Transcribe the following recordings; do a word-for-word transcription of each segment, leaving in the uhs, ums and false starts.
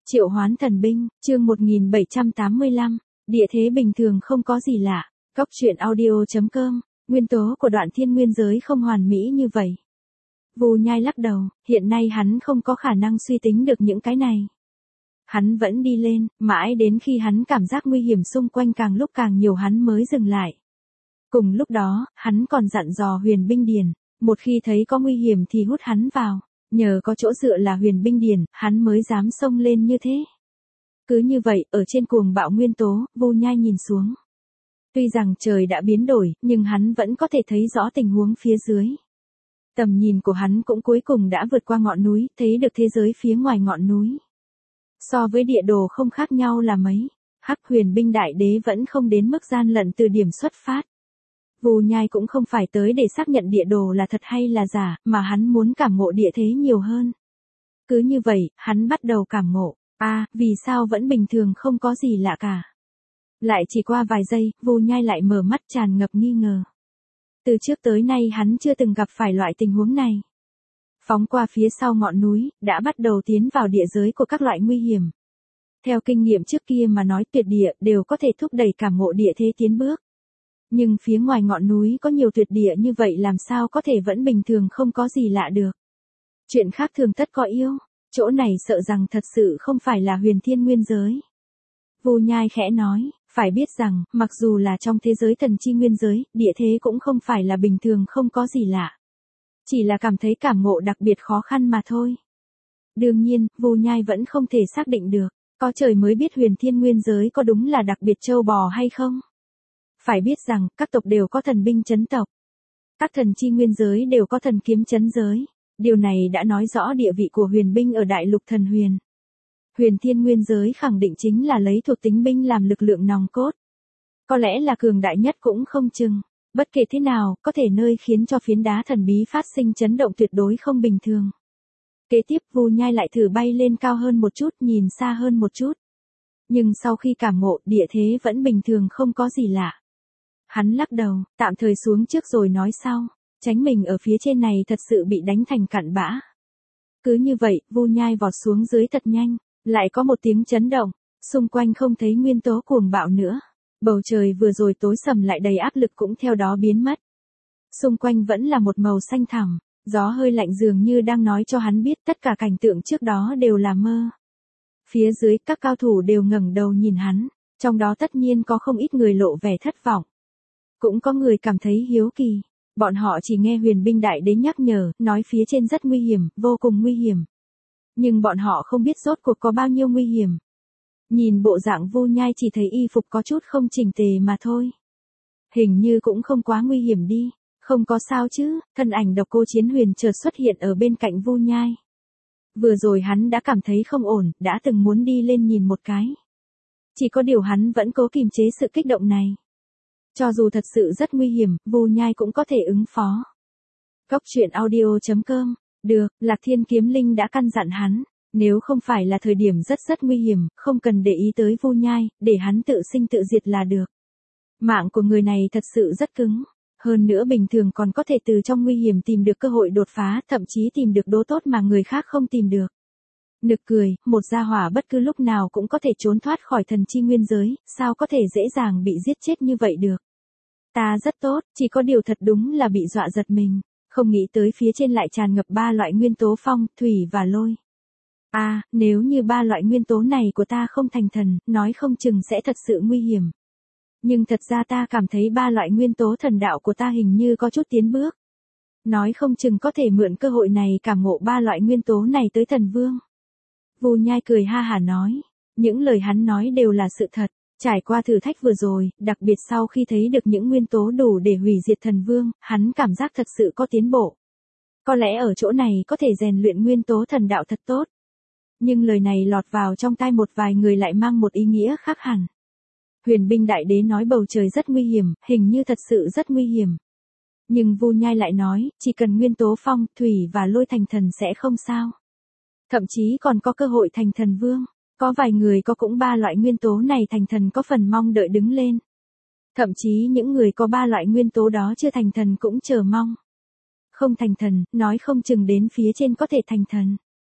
Triệu hoán thần binh, chương một nghìn bảy trăm tám mươi lăm, địa thế bình thường không có gì lạ. Cóc truyện audio chấm com, nguyên tố của đoạn thiên nguyên giới không hoàn mỹ như vậy. Vu Nhai lắc đầu, hiện nay hắn không có khả năng suy tính được những cái này. Hắn vẫn đi lên, mãi đến khi hắn cảm giác nguy hiểm xung quanh càng lúc càng nhiều hắn mới dừng lại. Cùng lúc đó, hắn còn dặn dò Huyền Binh Điền, một khi thấy có nguy hiểm thì hút hắn vào. Nhờ có chỗ dựa là Huyền Binh Điền, hắn mới dám xông lên như thế. Cứ như vậy, ở trên cuồng bạo nguyên tố, Vu Nhai nhìn xuống. Tuy rằng trời đã biến đổi, nhưng hắn vẫn có thể thấy rõ tình huống phía dưới. Tầm nhìn của hắn cũng cuối cùng đã vượt qua ngọn núi, thấy được thế giới phía ngoài ngọn núi. So với địa đồ không khác nhau là mấy, Hắc Huyền Binh Đại Đế vẫn không đến mức gian lận từ điểm xuất phát. Vu Nhai cũng không phải tới để xác nhận địa đồ là thật hay là giả, mà hắn muốn cảm ngộ địa thế nhiều hơn. Cứ như vậy, hắn bắt đầu cảm ngộ. A, à, vì sao vẫn bình thường không có gì lạ cả. Lại chỉ qua vài giây, Vu Nhai lại mở mắt tràn ngập nghi ngờ. Từ trước tới nay hắn chưa từng gặp phải loại tình huống này. Phóng qua phía sau ngọn núi, đã bắt đầu tiến vào địa giới của các loại nguy hiểm. Theo kinh nghiệm trước kia mà nói tuyệt địa đều có thể thúc đẩy cảm ngộ địa thế tiến bước. Nhưng phía ngoài ngọn núi có nhiều tuyệt địa như vậy làm sao có thể vẫn bình thường không có gì lạ được. Chuyện khác thường tất có yêu, chỗ này sợ rằng thật sự không phải là huyền thiên nguyên giới. Vu Nhai khẽ nói, phải biết rằng, mặc dù là trong thế giới thần chi nguyên giới, địa thế cũng không phải là bình thường không có gì lạ. Chỉ là cảm thấy cảm ngộ đặc biệt khó khăn mà thôi. Đương nhiên, Vu Nhai vẫn không thể xác định được, có trời mới biết huyền thiên nguyên giới có đúng là đặc biệt châu bò hay không. Phải biết rằng, các tộc đều có thần binh chấn tộc. Các thần chi nguyên giới đều có thần kiếm chấn giới. Điều này đã nói rõ địa vị của huyền binh ở đại lục thần huyền. Huyền thiên nguyên giới khẳng định chính là lấy thuộc tính binh làm lực lượng nòng cốt. Có lẽ là cường đại nhất cũng không chừng. Bất kể thế nào, có thể nơi khiến cho phiến đá thần bí phát sinh chấn động tuyệt đối không bình thường. Kế tiếp Vu Nhai lại thử bay lên cao hơn một chút, nhìn xa hơn một chút. Nhưng sau khi cảm ngộ, địa thế vẫn bình thường không có gì lạ. Hắn lắc đầu, tạm thời xuống trước rồi nói sau, tránh mình ở phía trên này thật sự bị đánh thành cặn bã. Cứ như vậy, Vu Nhai vọt xuống dưới thật nhanh, lại có một tiếng chấn động, xung quanh không thấy nguyên tố cuồng bạo nữa. Bầu trời vừa rồi tối sầm lại đầy áp lực cũng theo đó biến mất. Xung quanh vẫn là một màu xanh thẳm, gió hơi lạnh dường như đang nói cho hắn biết tất cả cảnh tượng trước đó đều là mơ. Phía dưới các cao thủ đều ngẩng đầu nhìn hắn, trong đó tất nhiên có không ít người lộ vẻ thất vọng. Cũng có người cảm thấy hiếu kỳ, bọn họ chỉ nghe Huyền Binh Đại Đế nhắc nhở, nói phía trên rất nguy hiểm, vô cùng nguy hiểm. Nhưng bọn họ không biết rốt cuộc có bao nhiêu nguy hiểm. Nhìn bộ dạng Vu Nhai chỉ thấy y phục có chút không chỉnh tề mà thôi. Hình như cũng không quá nguy hiểm đi, không có sao chứ, thân ảnh Độc Cô Chiến Huyền chợt xuất hiện ở bên cạnh Vu Nhai. Vừa rồi hắn đã cảm thấy không ổn, đã từng muốn đi lên nhìn một cái. Chỉ có điều hắn vẫn cố kiềm chế sự kích động này. Cho dù thật sự rất nguy hiểm, Vu Nhai cũng có thể ứng phó. Cóc truyện audio chấm com, được, Lạc Thiên Kiếm Linh đã căn dặn hắn, nếu không phải là thời điểm rất rất nguy hiểm, không cần để ý tới Vu Nhai, để hắn tự sinh tự diệt là được. Mạng của người này thật sự rất cứng, hơn nữa bình thường còn có thể từ trong nguy hiểm tìm được cơ hội đột phá, thậm chí tìm được đố tốt mà người khác không tìm được. Nực cười, một gia hỏa bất cứ lúc nào cũng có thể trốn thoát khỏi thần chi nguyên giới, sao có thể dễ dàng bị giết chết như vậy được. Ta rất tốt, chỉ có điều thật đúng là bị dọa giật mình, không nghĩ tới phía trên lại tràn ngập ba loại nguyên tố phong, thủy và lôi. À, nếu như ba loại nguyên tố này của ta không thành thần, nói không chừng sẽ thật sự nguy hiểm. Nhưng thật ra ta cảm thấy ba loại nguyên tố thần đạo của ta hình như có chút tiến bước. Nói không chừng có thể mượn cơ hội này cảm ngộ ba loại nguyên tố này tới thần vương. Vu Nhai cười ha hả nói, những lời hắn nói đều là sự thật. Trải qua thử thách vừa rồi, đặc biệt sau khi thấy được những nguyên tố đủ để hủy diệt thần vương, hắn cảm giác thật sự có tiến bộ. Có lẽ ở chỗ này có thể rèn luyện nguyên tố thần đạo thật tốt. Nhưng lời này lọt vào trong tai một vài người lại mang một ý nghĩa khác hẳn. Huyền Binh Đại Đế nói bầu trời rất nguy hiểm, hình như thật sự rất nguy hiểm. Nhưng Vu Nhai lại nói, chỉ cần nguyên tố phong, thủy và lôi thành thần sẽ không sao. Thậm chí còn có cơ hội thành thần vương. Có vài người có cũng ba loại nguyên tố này thành thần có phần mong đợi đứng lên. Thậm chí những người có ba loại nguyên tố đó chưa thành thần cũng chờ mong. Không thành thần, nói không chừng đến phía trên có thể thành thần.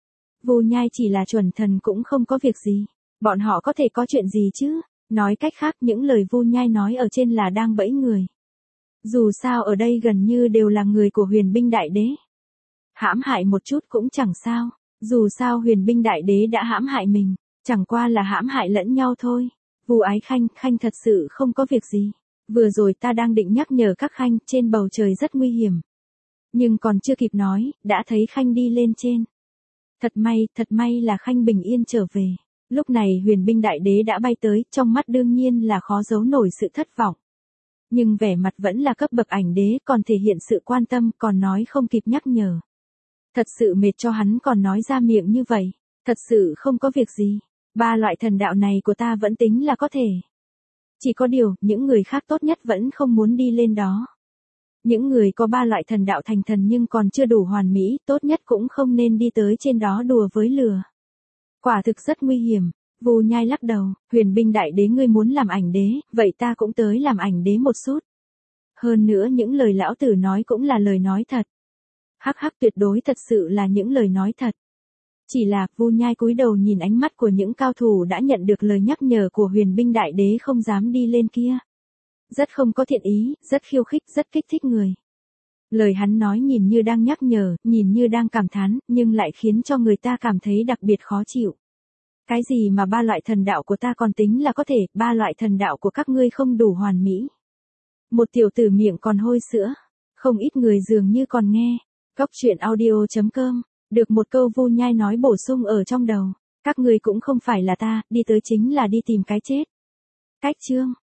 Vu Nhai chỉ là chuẩn thần cũng không có việc gì. Bọn họ có thể có chuyện gì chứ? Nói cách khác những lời Vu Nhai nói ở trên là đang bẫy người. Dù sao ở đây gần như đều là người của Huyền Binh Đại Đế. Hãm hại một chút cũng chẳng sao. Dù sao Huyền Binh Đại Đế đã hãm hại mình. Chẳng qua là hãm hại lẫn nhau thôi. Vu Ái Khanh, Khanh thật sự không có việc gì. Vừa rồi ta đang định nhắc nhở các Khanh, trên bầu trời rất nguy hiểm. Nhưng còn chưa kịp nói, đã thấy Khanh đi lên trên. Thật may, thật may là Khanh bình yên trở về. Lúc này Huyền Binh Đại Đế đã bay tới, trong mắt đương nhiên là khó giấu nổi sự thất vọng. Nhưng vẻ mặt vẫn là cấp bậc ảnh đế, còn thể hiện sự quan tâm, còn nói không kịp nhắc nhở. Thật sự mệt cho hắn còn nói ra miệng như vậy. Thật sự không có việc gì. Ba loại thần đạo này của ta vẫn tính là có thể. Chỉ có điều, những người khác tốt nhất vẫn không muốn đi lên đó. Những người có ba loại thần đạo thành thần nhưng còn chưa đủ hoàn mỹ, tốt nhất cũng không nên đi tới trên đó đùa với lửa. Quả thực rất nguy hiểm. Vu Nhai lắc đầu, Huyền Binh Đại Đế ngươi muốn làm ảnh đế, vậy ta cũng tới làm ảnh đế một chút. Hơn nữa những lời lão tử nói cũng là lời nói thật. Hắc hắc, tuyệt đối thật sự là những lời nói thật. Chỉ là, Vu Nhai cúi đầu nhìn ánh mắt của những cao thủ đã nhận được lời nhắc nhở của Huyền Binh Đại Đế không dám đi lên kia. Rất không có thiện ý, rất khiêu khích, rất kích thích người. Lời hắn nói nhìn như đang nhắc nhở, nhìn như đang cảm thán, nhưng lại khiến cho người ta cảm thấy đặc biệt khó chịu. Cái gì mà ba loại thần đạo của ta còn tính là có thể, ba loại thần đạo của các ngươi không đủ hoàn mỹ. Một tiểu tử miệng còn hôi sữa. Không ít người dường như còn nghe. Cóc truyện audio chấm com. Được một câu Vu Nhai nói bổ sung ở trong đầu. Các ngươi cũng không phải là ta, đi tới chính là đi tìm cái chết. Cách chương.